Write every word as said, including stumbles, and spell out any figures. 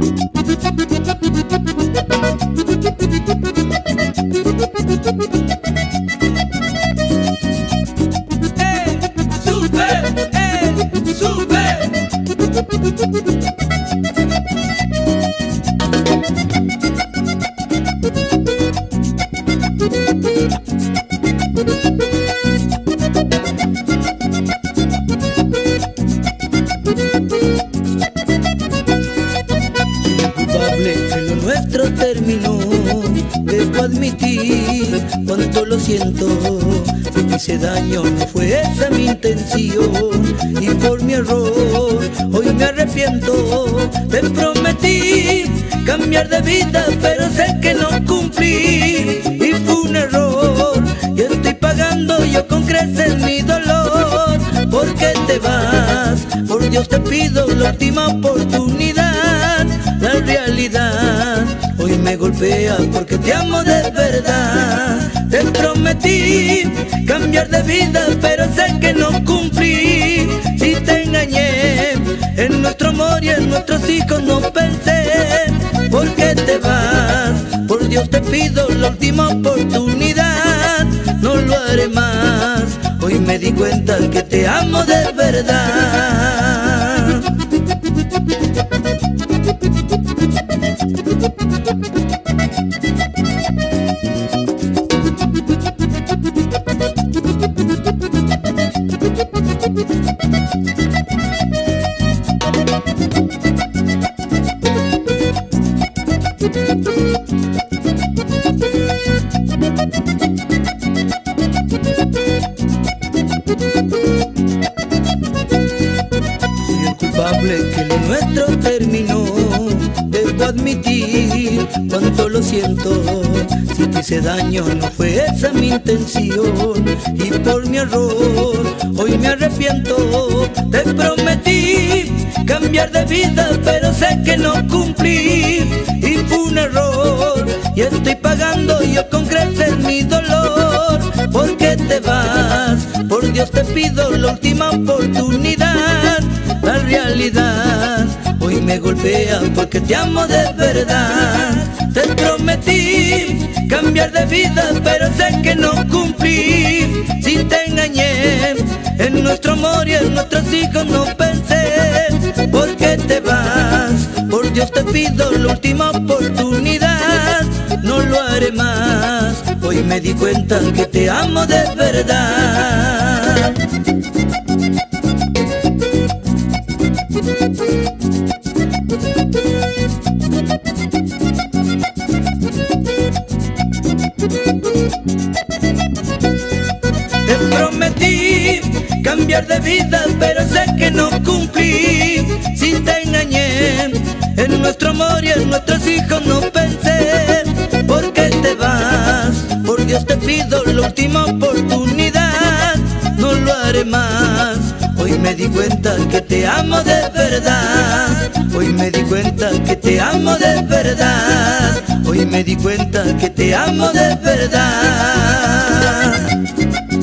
Que lo nuestro terminó, debo admitir cuánto lo siento. Si te hice daño no fue esa mi intención, y por mi error hoy me arrepiento. Te prometí cambiar de vida, pero sé que no cumplí, y fue un error, y estoy pagando yo con creces mi dolor. ¿Por qué te vas? Por Dios te pido la última oportunidad. La realidad hoy me golpea porque te amo de verdad. Te prometí cambiar de vida, pero sé que no cumplí. Si te engañé en nuestro amor y en nuestros hijos no pensé. ¿Por qué te vas? Por Dios te pido la última oportunidad. No lo haré más. Hoy me di cuenta que te amo de verdad. Soy el culpable que lo nuestro terminó. Debo admitir cuánto lo siento. Si te hice daño no fue esa mi intención, y por mi error hoy me arrepiento. Te prometí cambiar de vida, pero sé que no cumplí, y fue un error, y estoy pagando yo con creces mi dolor. ¿Por qué te vas? Por Dios te pido la última oportunidad. La realidad hoy me golpea porque te amo de verdad. Te prometí cambiar de vida, pero sé que no cumplí. Si te engañé en nuestro amor y en nuestros hijos no pensé. ¿Por qué te vas? Por Dios te pido la última oportunidad. No lo haré más. Hoy me di cuenta que te amo de verdad. Te prometí cambiar de vida, pero sé que no cumplí. Si te engañé en nuestro amor y en nuestros hijos no pensé. ¿Por qué te vas? Por Dios te pido la última oportunidad. No lo haré más. Hoy me di cuenta que te amo de verdad. Hoy me di cuenta que te amo de verdad. Hoy me di cuenta que te amo de verdad.